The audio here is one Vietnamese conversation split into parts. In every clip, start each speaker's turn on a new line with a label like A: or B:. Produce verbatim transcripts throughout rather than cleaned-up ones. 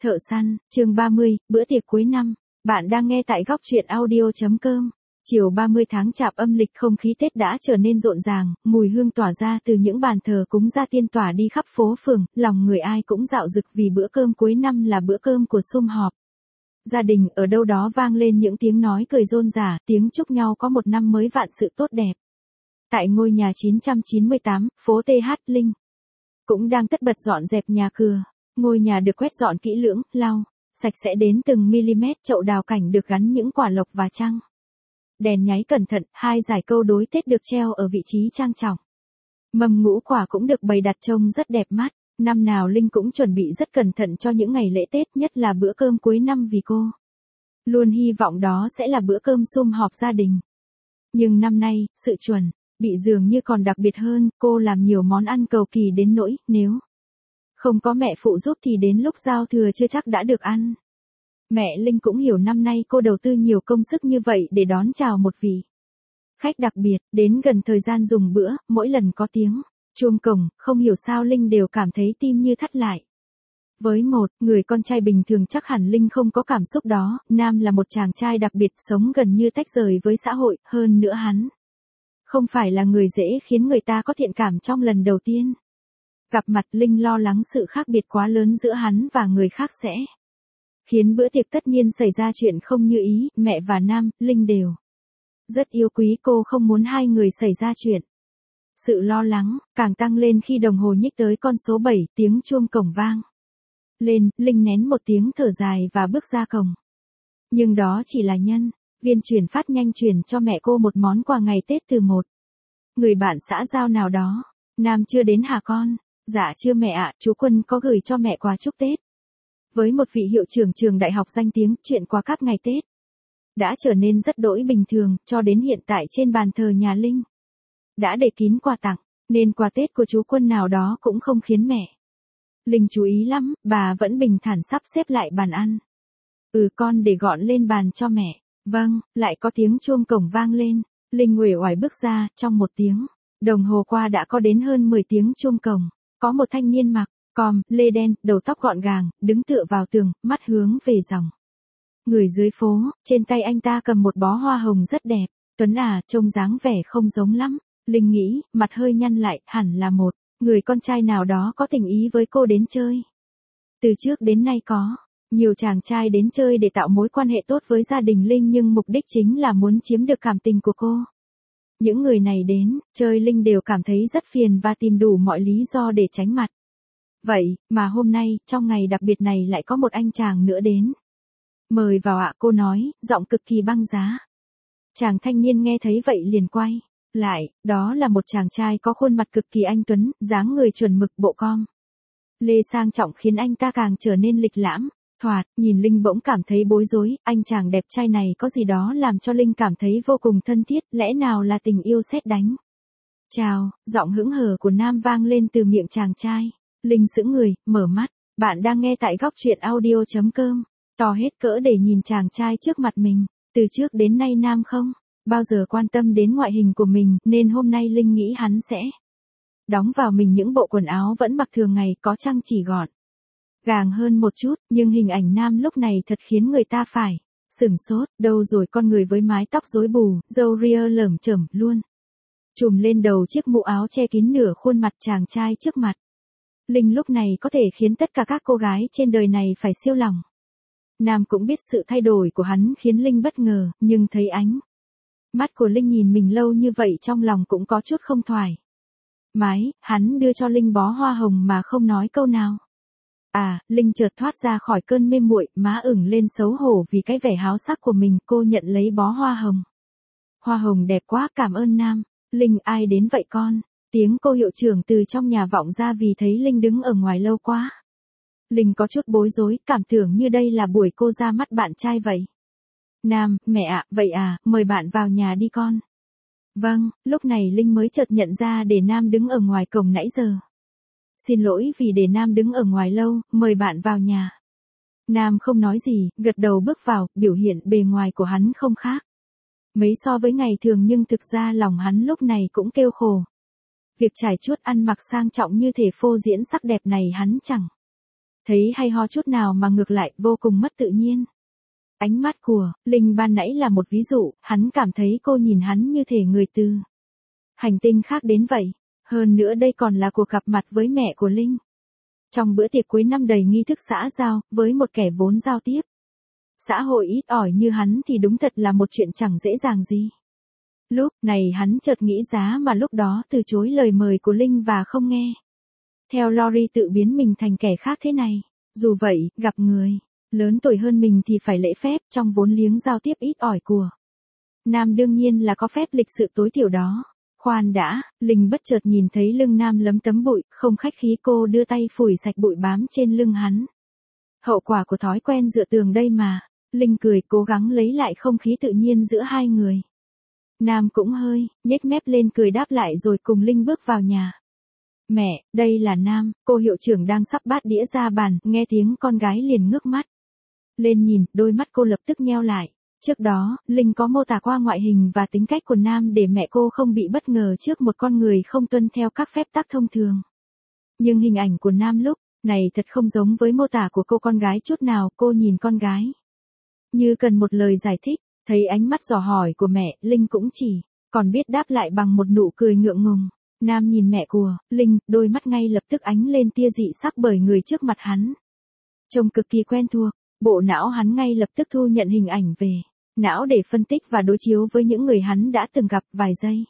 A: Thợ săn, chương ba mươi, bữa tiệc cuối năm. Bạn đang nghe tại góc truyện audio chấm com. Chiều ba mươi tháng Chạp âm lịch, không khí Tết đã trở nên rộn ràng, mùi hương tỏa ra từ những bàn thờ cúng gia tiên tỏa đi khắp phố phường, lòng người ai cũng dạo dực vì bữa cơm cuối năm là bữa cơm của sum họp. Gia đình ở đâu đó vang lên những tiếng nói cười rôm rả, tiếng chúc nhau có một năm mới vạn sự tốt đẹp. Tại ngôi nhà chín trăm chín mươi tám, phố tê hát, Linh cũng đang tất bật dọn dẹp nhà cửa. Ngôi nhà được quét dọn kỹ lưỡng, lau sạch sẽ đến từng mm, chậu đào cảnh được gắn những quả lộc và trăng. Đèn nháy cẩn thận, hai dải câu đối Tết được treo ở vị trí trang trọng. Mâm ngũ quả cũng được bày đặt trông rất đẹp mắt. Năm nào Linh cũng chuẩn bị rất cẩn thận cho những ngày lễ Tết, nhất là bữa cơm cuối năm, vì cô luôn hy vọng đó sẽ là bữa cơm sum họp gia đình. Nhưng năm nay, sự chuẩn bị dường như còn đặc biệt hơn, cô làm nhiều món ăn cầu kỳ đến nỗi nếu không có mẹ phụ giúp thì đến lúc giao thừa chưa chắc đã được ăn. Mẹ Linh cũng hiểu năm nay cô đầu tư nhiều công sức như vậy để đón chào một vị khách đặc biệt. Đến gần thời gian dùng bữa, mỗi lần có tiếng chuông cổng, không hiểu sao Linh đều cảm thấy tim như thắt lại. Với một người con trai bình thường chắc hẳn Linh không có cảm xúc đó. Nam là một chàng trai đặc biệt, sống gần như tách rời với xã hội, hơn nữa hắn không phải là người dễ khiến người ta có thiện cảm trong lần đầu tiên gặp mặt. Linh lo lắng sự khác biệt quá lớn giữa hắn và người khác sẽ khiến bữa tiệc tất niên xảy ra chuyện không như ý. Mẹ và Nam, Linh đều rất yêu quý cô, không muốn hai người xảy ra chuyện. Sự lo lắng càng tăng lên khi đồng hồ nhích tới con số bảy, tiếng chuông cổng vang lên. Linh nén một tiếng thở dài và bước ra cổng. Nhưng đó chỉ là nhân viên chuyển phát nhanh chuyển cho mẹ cô một món quà ngày Tết từ một người bạn xã giao nào đó. Nam chưa đến hả con? Dạ chưa mẹ ạ, chú Quân có gửi cho mẹ quà chúc Tết. Với một vị hiệu trưởng trường đại học danh tiếng, chuyện quà cáp ngày Tết đã trở nên rất đỗi bình thường, cho đến hiện tại trên bàn thờ nhà Linh đã để kín quà tặng, nên quà Tết của chú Quân nào đó cũng không khiến mẹ Linh chú ý lắm. Bà vẫn bình thản sắp xếp lại bàn ăn. Ừ con, để gọn lên bàn cho mẹ. Vâng. Lại có tiếng chuông cổng vang lên. Linh uể oải bước ra. Trong một tiếng đồng hồ qua đã có đến hơn mười tiếng chuông cổng. Có một thanh niên mặc com lê đen, đầu tóc gọn gàng, đứng tựa vào tường, mắt hướng về dòng người dưới phố. Trên tay anh ta cầm một bó hoa hồng rất đẹp. Tuấn à, trông dáng vẻ không giống lắm. Linh nghĩ, mặt hơi nhăn lại, hẳn là một người con trai nào đó có tình ý với cô đến chơi. Từ trước đến nay có nhiều chàng trai đến chơi để tạo mối quan hệ tốt với gia đình Linh, nhưng mục đích chính là muốn chiếm được cảm tình của cô. Những người này đến chơi Linh đều cảm thấy rất phiền và tìm đủ mọi lý do để tránh mặt. Vậy mà hôm nay, trong ngày đặc biệt này, lại có một anh chàng nữa đến. Mời vào ạ, cô nói, giọng cực kỳ băng giá. Chàng thanh niên nghe thấy vậy liền quay lại. Đó là một chàng trai có khuôn mặt cực kỳ anh tuấn, dáng người chuẩn mực, bộ com lê sang trọng khiến anh ta càng trở nên lịch lãm. Thoạt nhìn Linh bỗng cảm thấy bối rối. Anh chàng đẹp trai này có gì đó làm cho Linh cảm thấy vô cùng thân thiết. Lẽ nào là tình yêu sét đánh? Chào, giọng hững hờ của Nam vang lên từ miệng chàng trai. Linh sững người, mở mắt. Bạn đang nghe tại góc truyện audio chấm com. To hết cỡ để nhìn chàng trai trước mặt mình. Từ trước đến nay Nam không bao giờ quan tâm đến ngoại hình của mình, nên hôm nay Linh nghĩ hắn sẽ đóng vào mình những bộ quần áo vẫn mặc thường ngày, có chăng chỉ gọn gàng hơn một chút. Nhưng hình ảnh Nam lúc này thật khiến người ta phải sửng sốt. Đâu rồi con người với mái tóc rối bù, râu ria lởm chởm luôn trùm lên đầu chiếc mũ áo che kín nửa khuôn mặt chàng trai trước mặt Linh lúc này có thể khiến tất cả các cô gái trên đời này phải siêu lòng. Nam cũng biết sự thay đổi của hắn khiến Linh bất ngờ, nhưng thấy ánh mắt của Linh nhìn mình lâu như vậy, trong lòng cũng có chút không thoải mái. Hắn đưa cho Linh bó hoa hồng mà không nói câu nào. À, Linh chợt thoát ra khỏi cơn mê muội, má ửng lên xấu hổ vì cái vẻ háo sắc của mình. Cô nhận lấy bó hoa hồng. Hoa hồng đẹp quá, cảm ơn Nam. Linh, ai đến vậy con? Tiếng cô hiệu trưởng từ trong nhà vọng ra vì thấy Linh đứng ở ngoài lâu quá. Linh có chút bối rối, cảm tưởng như đây là buổi cô ra mắt bạn trai vậy. Nam, mẹ ạ, vậy à, mời bạn vào nhà đi con. Vâng, lúc này Linh mới chợt nhận ra để Nam đứng ở ngoài cổng nãy giờ. Xin lỗi vì để Nam đứng ở ngoài lâu, mời bạn vào nhà. Nam không nói gì, gật đầu bước vào. Biểu hiện bề ngoài của hắn không khác mấy so với ngày thường, nhưng thực ra lòng hắn lúc này cũng kêu khổ. Việc trải chuốt ăn mặc sang trọng như thể phô diễn sắc đẹp này hắn chẳng Thấy hay ho chút nào mà ngược lại vô cùng mất tự nhiên. Ánh mắt của Linh ban nãy là một ví dụ, hắn cảm thấy cô nhìn hắn như thể người từ hành tinh khác đến vậy. Hơn nữa đây còn là cuộc gặp mặt với mẹ của Linh. Trong bữa tiệc cuối năm đầy nghi thức xã giao, với một kẻ vốn giao tiếp xã hội ít ỏi như hắn thì đúng thật là một chuyện chẳng dễ dàng gì. Lúc này hắn chợt nghĩ giá mà lúc đó từ chối lời mời của Linh và không nghe theo Lori tự biến mình thành kẻ khác thế này. Dù vậy, gặp người lớn tuổi hơn mình thì phải lễ phép, trong vốn liếng giao tiếp ít ỏi của Nam đương nhiên là có phép lịch sự tối thiểu đó. Khoan đã, Linh bất chợt nhìn thấy lưng Nam lấm tấm bụi, không khách khí cô đưa tay phủi sạch bụi bám trên lưng hắn. Hậu quả của thói quen dựa tường đây mà. Linh cười cố gắng lấy lại không khí tự nhiên giữa hai người. Nam cũng hơi nhếch mép lên cười đáp lại rồi cùng Linh bước vào nhà. Mẹ, đây là Nam, cô hiệu trưởng đang sắp bát đĩa ra bàn, nghe tiếng con gái liền ngước mắt lên nhìn, đôi mắt cô lập tức nheo lại. Trước đó, Linh có mô tả qua ngoại hình và tính cách của Nam để mẹ cô không bị bất ngờ trước một con người không tuân theo các phép tắc thông thường. Nhưng hình ảnh của Nam lúc này thật không giống với mô tả của cô con gái chút nào. Cô nhìn con gái như cần một lời giải thích. Thấy ánh mắt dò hỏi của mẹ, Linh cũng chỉ còn biết đáp lại bằng một nụ cười ngượng ngùng. Nam nhìn mẹ của Linh, đôi mắt ngay lập tức ánh lên tia dị sắc bởi người trước mặt hắn trông cực kỳ quen thuộc. Bộ não hắn ngay lập tức thu nhận hình ảnh về não để phân tích và đối chiếu với những người hắn đã từng gặp. Vài giây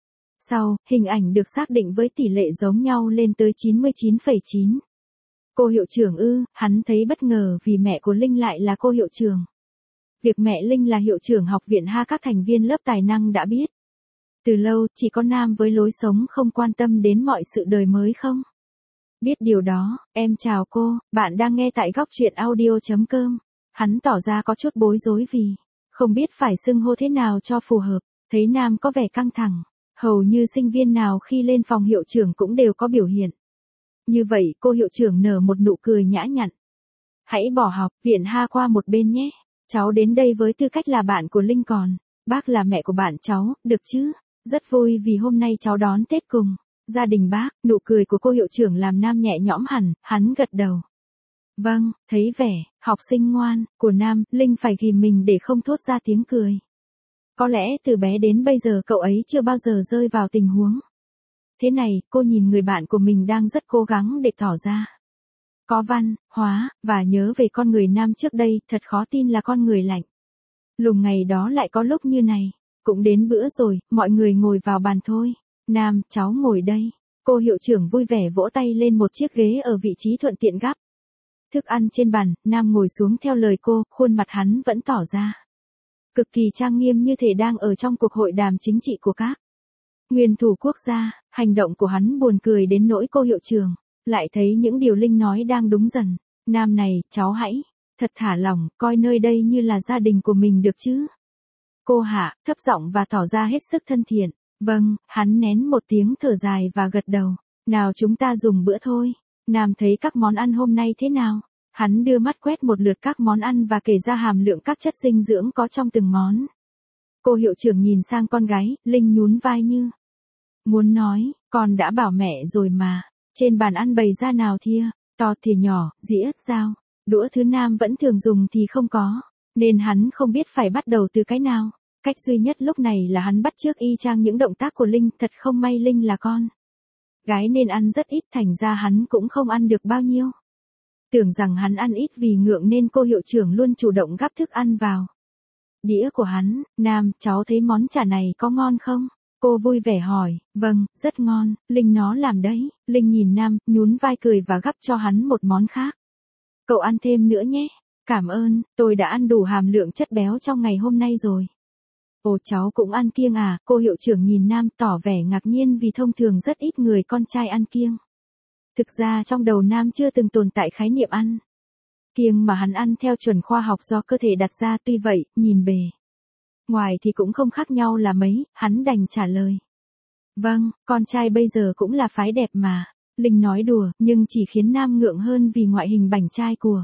A: sau, hình ảnh được xác định với tỷ lệ giống nhau lên tới chín mươi chín phẩy chín. Cô hiệu trưởng ư? Hắn thấy bất ngờ vì mẹ của Linh lại là cô hiệu trưởng. Việc mẹ Linh là hiệu trưởng học viện ha các thành viên lớp tài năng đã biết từ lâu, chỉ có Nam với lối sống không quan tâm đến mọi sự đời mới không biết điều đó. Em chào cô, bạn đang nghe tại góc truyện audio chấm com. Hắn tỏ ra có chút bối rối vì không biết phải xưng hô thế nào cho phù hợp. Thấy Nam có vẻ căng thẳng, hầu như sinh viên nào khi lên phòng hiệu trưởng cũng đều có biểu hiện như vậy. Cô hiệu trưởng nở một nụ cười nhã nhặn. Hãy bỏ học viện ha qua một bên nhé. Cháu đến đây với tư cách là bạn của Linh, còn bác là mẹ của bạn cháu, được chứ? Rất vui vì hôm nay cháu đón Tết cùng gia đình bác. Nụ cười của cô hiệu trưởng làm Nam nhẹ nhõm hẳn, hắn gật đầu. Vâng, thấy vẻ học sinh ngoan của Nam, Linh phải ghìm mình để không thốt ra tiếng cười. Có lẽ từ bé đến bây giờ cậu ấy chưa bao giờ rơi vào tình huống thế này. Cô nhìn người bạn của mình đang rất cố gắng để tỏ ra có văn hóa và nhớ về con người Nam trước đây. Thật khó tin là con người lạnh lùng ngày đó lại có lúc như này. Cũng đến bữa rồi, mọi người ngồi vào bàn thôi. Nam, cháu ngồi đây. Cô hiệu trưởng vui vẻ vỗ tay lên một chiếc ghế ở vị trí thuận tiện gắp thức ăn trên bàn. Nam ngồi xuống theo lời cô, khuôn mặt hắn vẫn tỏ ra cực kỳ trang nghiêm như thể đang ở trong cuộc hội đàm chính trị của các nguyên thủ quốc gia. Hành động của hắn buồn cười đến nỗi cô hiệu trưởng lại thấy những điều Linh nói đang đúng dần. Nam này, cháu hãy thật thả lỏng, coi nơi đây như là gia đình của mình được chứ? Cô hạ thấp giọng và tỏ ra hết sức thân thiện. Vâng, hắn nén một tiếng thở dài và gật đầu. Nào chúng ta dùng bữa thôi. Nam thấy các món ăn hôm nay thế nào? Hắn đưa mắt quét một lượt các món ăn và kể ra hàm lượng các chất dinh dưỡng có trong từng món. Cô hiệu trưởng nhìn sang con gái, Linh nhún vai như muốn nói, con đã bảo mẹ rồi mà. Trên bàn ăn bày ra nào thìa, to thìa nhỏ, dĩa, dao, đũa thứ Nam vẫn thường dùng thì không có, nên hắn không biết phải bắt đầu từ cái nào. Cách duy nhất lúc này là hắn bắt chước y chang những động tác của Linh. Thật không may Linh là con gái nên ăn rất ít, thành ra hắn cũng không ăn được bao nhiêu. Tưởng rằng hắn ăn ít vì ngượng nên cô hiệu trưởng luôn chủ động gắp thức ăn vào đĩa của hắn. Nam, cháu thấy món chả này có ngon không? Cô vui vẻ hỏi. Vâng, rất ngon, Linh nó làm đấy. Linh nhìn Nam, nhún vai cười và gắp cho hắn một món khác. Cậu ăn thêm nữa nhé. Cảm ơn, tôi đã ăn đủ hàm lượng chất béo trong ngày hôm nay rồi. Ồ, cháu cũng ăn kiêng à? Cô hiệu trưởng nhìn Nam tỏ vẻ ngạc nhiên vì thông thường rất ít người con trai ăn kiêng. Thực ra trong đầu Nam chưa từng tồn tại khái niệm ăn kiêng mà hắn ăn theo chuẩn khoa học do cơ thể đặt ra. Tuy vậy, nhìn bề ngoài thì cũng không khác nhau là mấy, hắn đành trả lời. Vâng, con trai bây giờ cũng là phái đẹp mà. Linh nói đùa, nhưng chỉ khiến Nam ngượng hơn vì ngoại hình bảnh trai của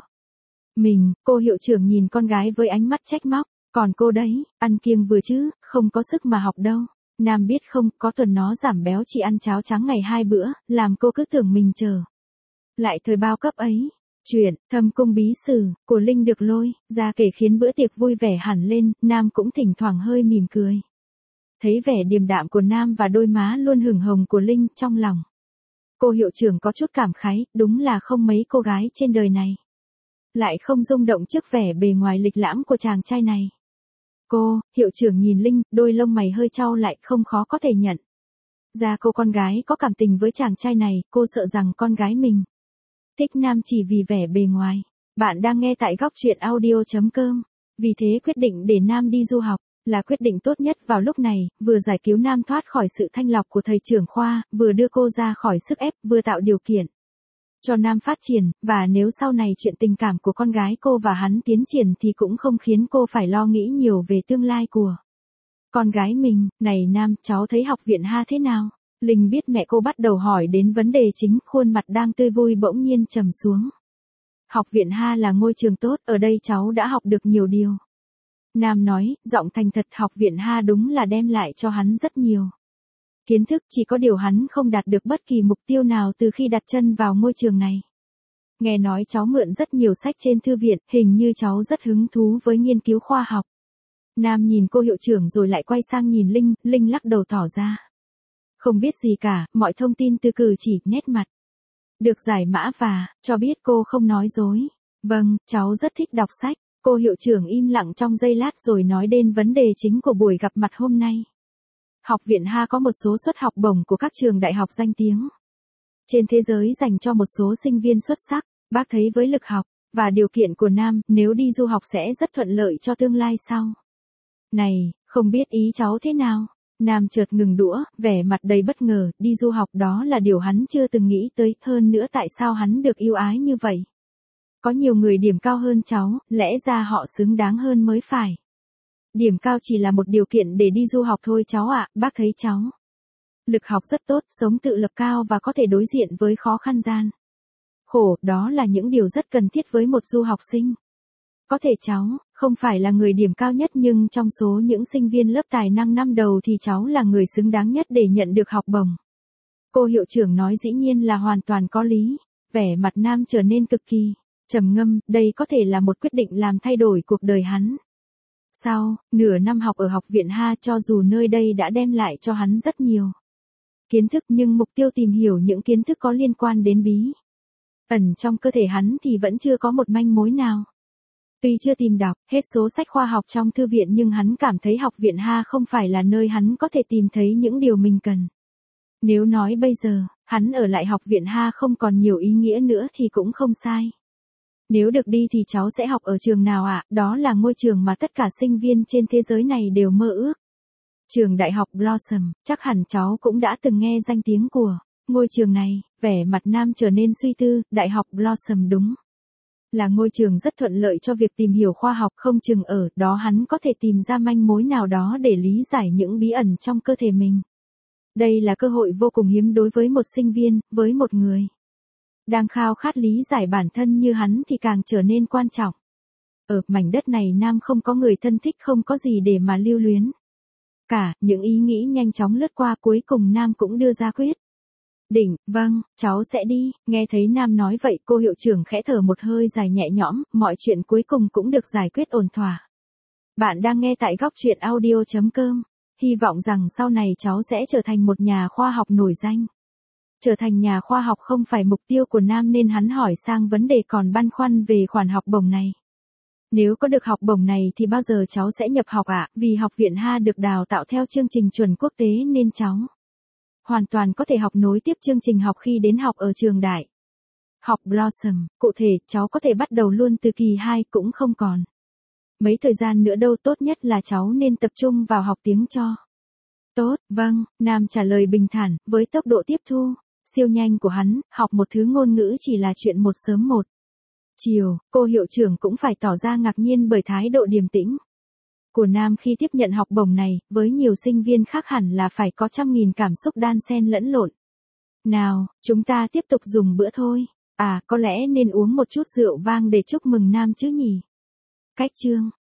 A: mình. Cô hiệu trưởng nhìn con gái với ánh mắt trách móc. Còn cô đấy, ăn kiêng vừa chứ, không có sức mà học đâu. Nam biết không, có tuần nó giảm béo chỉ ăn cháo trắng ngày hai bữa, làm cô cứ tưởng mình chờ lại thời bao cấp ấy. Chuyện Thâm Cung Bí Sử của Linh được lôi ra kể khiến bữa tiệc vui vẻ hẳn lên, Nam cũng thỉnh thoảng hơi mỉm cười. Thấy vẻ điềm đạm của Nam và đôi má luôn hửng hồng của Linh trong lòng. Cô hiệu trưởng có chút cảm khái, đúng là không mấy cô gái trên đời này lại không rung động trước vẻ bề ngoài lịch lãm của chàng trai này. Cô, hiệu trưởng nhìn Linh, đôi lông mày hơi chau lại, không khó có thể nhận ra cô con gái có cảm tình với chàng trai này, cô sợ rằng con gái mình thích Nam chỉ vì vẻ bề ngoài. Bạn đang nghe tại góc truyện audio chấm com. Vì thế quyết định để Nam đi du học là quyết định tốt nhất vào lúc này, vừa giải cứu Nam thoát khỏi sự thanh lọc của thầy trưởng khoa, vừa đưa cô ra khỏi sức ép, vừa tạo điều kiện cho Nam phát triển, và nếu sau này chuyện tình cảm của con gái cô và hắn tiến triển thì cũng không khiến cô phải lo nghĩ nhiều về tương lai của con gái mình. Này Nam, cháu thấy học viện Ha thế nào? Linh biết mẹ cô bắt đầu hỏi đến vấn đề chính, khuôn mặt đang tươi vui bỗng nhiên trầm xuống. Học viện Ha là ngôi trường tốt, ở đây cháu đã học được nhiều điều. Nam nói, giọng thành thật. Học viện Ha đúng là đem lại cho hắn rất nhiều kiến thức, chỉ có điều hắn không đạt được bất kỳ mục tiêu nào từ khi đặt chân vào ngôi trường này. Nghe nói cháu mượn rất nhiều sách trên thư viện, hình như cháu rất hứng thú với nghiên cứu khoa học. Nam nhìn cô hiệu trưởng rồi lại quay sang nhìn Linh, Linh lắc đầu tỏ ra không biết gì cả, mọi thông tin từ cử chỉ, nét mặt được giải mã và cho biết cô không nói dối. Vâng, cháu rất thích đọc sách. Cô hiệu trưởng im lặng trong giây lát rồi nói đến vấn đề chính của buổi gặp mặt hôm nay. Học viện Ha có một số suất học bổng của các trường đại học danh tiếng trên thế giới dành cho một số sinh viên xuất sắc. Bác thấy với lực học và điều kiện của Nam, nếu đi du học sẽ rất thuận lợi cho tương lai sau này, không biết ý cháu thế nào? Nam chợt ngừng đũa, vẻ mặt đầy bất ngờ. Đi du học đó là điều hắn chưa từng nghĩ tới, hơn nữa tại sao hắn được ưu ái như vậy? Có nhiều người điểm cao hơn cháu, lẽ ra họ xứng đáng hơn mới phải. Điểm cao chỉ là một điều kiện để đi du học thôi cháu ạ. Bác thấy cháu lực học rất tốt, sống tự lập cao và có thể đối diện với khó khăn gian khổ, đó là những điều rất cần thiết với một du học sinh. Có thể cháu không phải là người điểm cao nhất, nhưng trong số những sinh viên lớp tài năng năm đầu thì cháu là người xứng đáng nhất để nhận được học bổng. Cô hiệu trưởng nói dĩ nhiên là hoàn toàn có lý. Vẻ mặt Nam trở nên cực kỳ trầm ngâm, đây có thể là một quyết định làm thay đổi cuộc đời hắn. Sau nửa năm học ở học viện Ha, cho dù nơi đây đã đem lại cho hắn rất nhiều kiến thức, nhưng mục tiêu tìm hiểu những kiến thức có liên quan đến bí ẩn trong cơ thể hắn thì vẫn chưa có một manh mối nào. Tuy chưa tìm đọc hết số sách khoa học trong thư viện, nhưng hắn cảm thấy học viện Ha không phải là nơi hắn có thể tìm thấy những điều mình cần. Nếu nói bây giờ, hắn ở lại học viện Ha không còn nhiều ý nghĩa nữa thì cũng không sai. Nếu được đi thì cháu sẽ học ở trường nào ạ? À? Đó là ngôi trường mà tất cả sinh viên trên thế giới này đều mơ ước. Trường Đại học Blossom, chắc hẳn cháu cũng đã từng nghe danh tiếng của ngôi trường này. Vẻ mặt Nam trở nên suy tư. Đại học Blossom đúng là ngôi trường rất thuận lợi cho việc tìm hiểu khoa học, không chừng ở đó hắn có thể tìm ra manh mối nào đó để lý giải những bí ẩn trong cơ thể mình. Đây là cơ hội vô cùng hiếm đối với một sinh viên, với một người đang khao khát lý giải bản thân như hắn thì càng trở nên quan trọng. Ở mảnh đất này Nam không có người thân thích, không có gì để mà lưu luyến cả. Những ý nghĩ nhanh chóng lướt qua, cuối cùng Nam cũng đưa ra quyết định. Vâng, cháu sẽ đi. Nghe thấy Nam nói vậy, cô hiệu trưởng khẽ thở một hơi dài nhẹ nhõm, mọi chuyện cuối cùng cũng được giải quyết ổn thỏa. Bạn đang nghe tại góc truyện audio chấm com. Hy vọng rằng sau này cháu sẽ trở thành một nhà khoa học nổi danh. Trở thành nhà khoa học không phải mục tiêu của Nam nên hắn hỏi sang vấn đề còn băn khoăn về khoản học bổng này. Nếu có được học bổng này thì bao giờ cháu sẽ nhập học ạ? À? Vì học viện Ha được đào tạo theo chương trình chuẩn quốc tế nên cháu hoàn toàn có thể học nối tiếp chương trình học khi đến học ở trường đại học Blossom. Cụ thể, cháu có thể bắt đầu luôn từ kỳ hai, cũng không còn mấy thời gian nữa đâu. Tốt nhất là cháu nên tập trung vào học tiếng cho tốt. Vâng, Nam trả lời bình thản, với tốc độ tiếp thu siêu nhanh của hắn, học một thứ ngôn ngữ chỉ là chuyện một sớm một chiều. Cô hiệu trưởng cũng phải tỏ ra ngạc nhiên bởi thái độ điềm tĩnh của Nam khi tiếp nhận học bổng này. Với nhiều sinh viên khác hẳn là phải có trăm nghìn cảm xúc đan xen lẫn lộn. Nào, chúng ta tiếp tục dùng bữa thôi. À, có lẽ nên uống một chút rượu vang để chúc mừng Nam chứ nhỉ? Cách chương